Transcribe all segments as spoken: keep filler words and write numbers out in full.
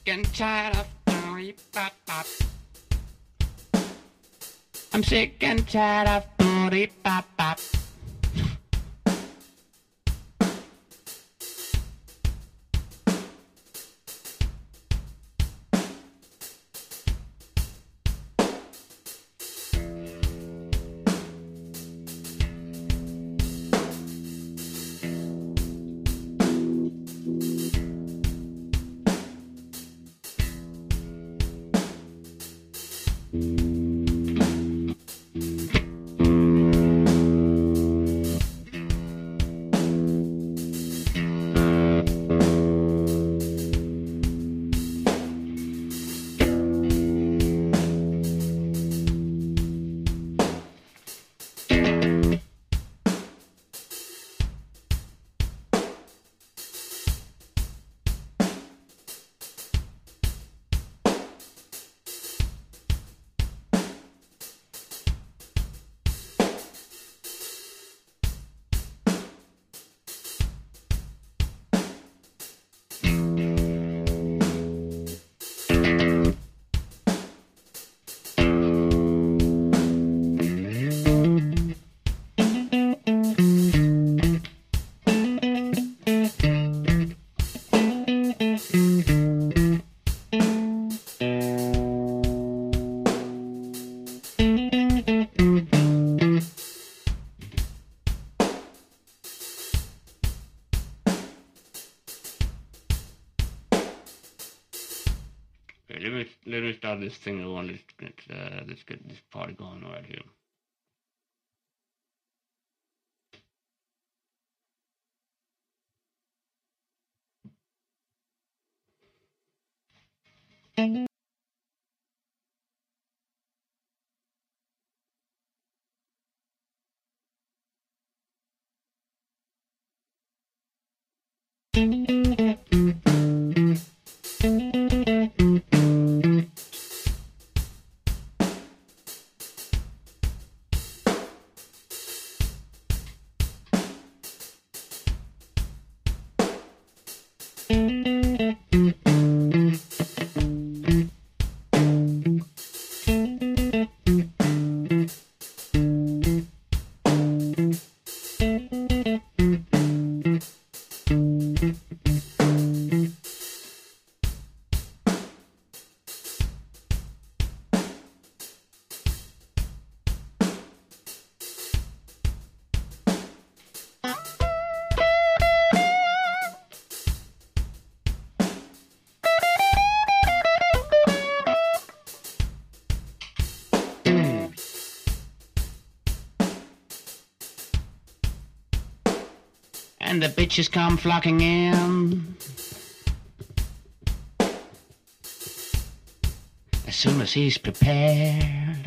and tired of bop bop. I'm sick and tired of bop bop. Let me let me start this thing. I want to get uh, let's get this party going right here. And the bitches come flocking in as soon as he's prepared.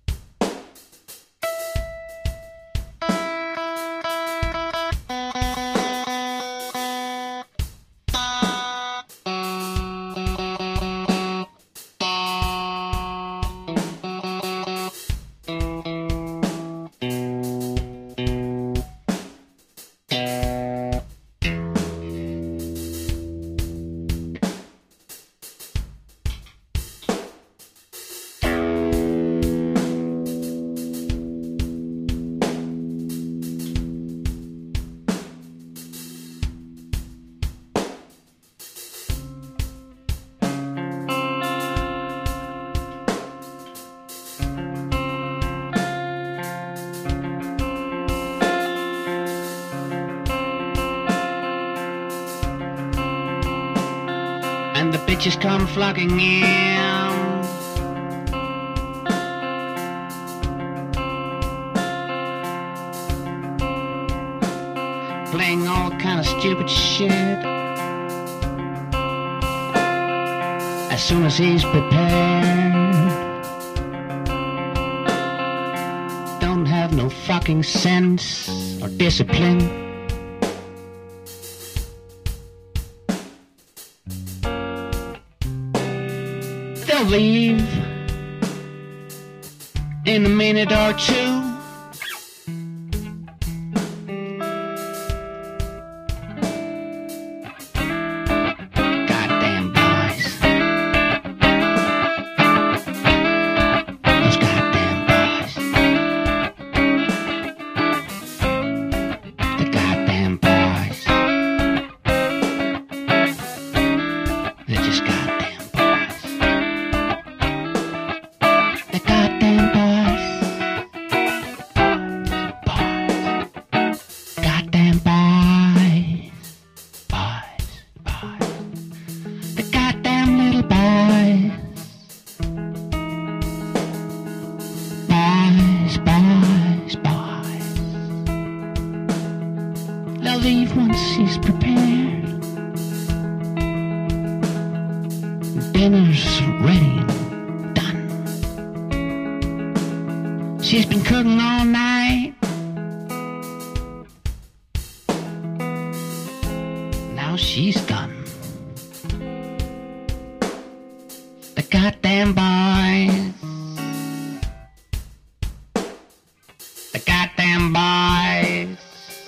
And the bitches come flocking in playing all kind of stupid shit as soon as he's prepared. Don't have no fucking sense or discipline. They'll leave in a minute or two. Goddamn boys. She'll leave once she's prepared. Dinner's ready and done. She's been cooking all night. Now she's done. The goddamn boys. The goddamn boys.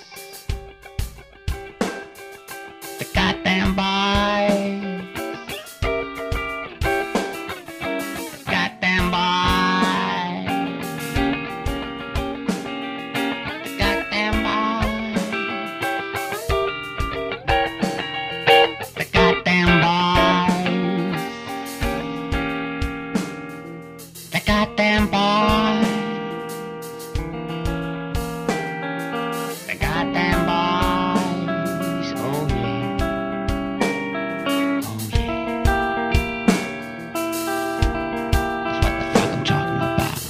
The goddamn boys. Goddamn boys. The goddamn boys. The goddamn boys. The goddamn boys. The goddamn boys. Oh yeah. Oh yeah. That's what the fuck I'm talking about.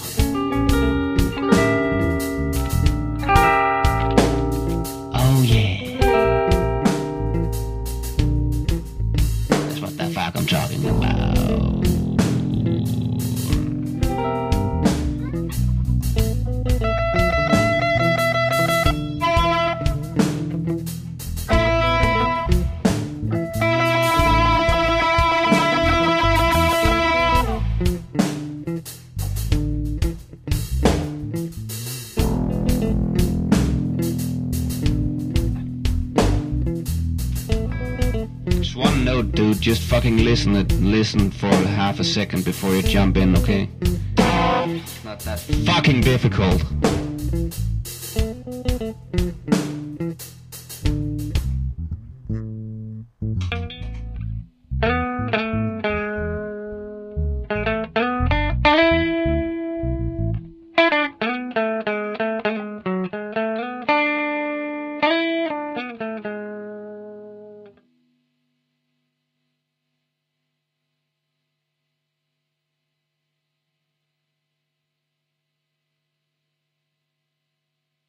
Oh yeah. That's what the fuck I'm talking about. Just one note, dude. Just fucking listen it. Listen for half a second before you jump in, okay? It's not that fucking difficult.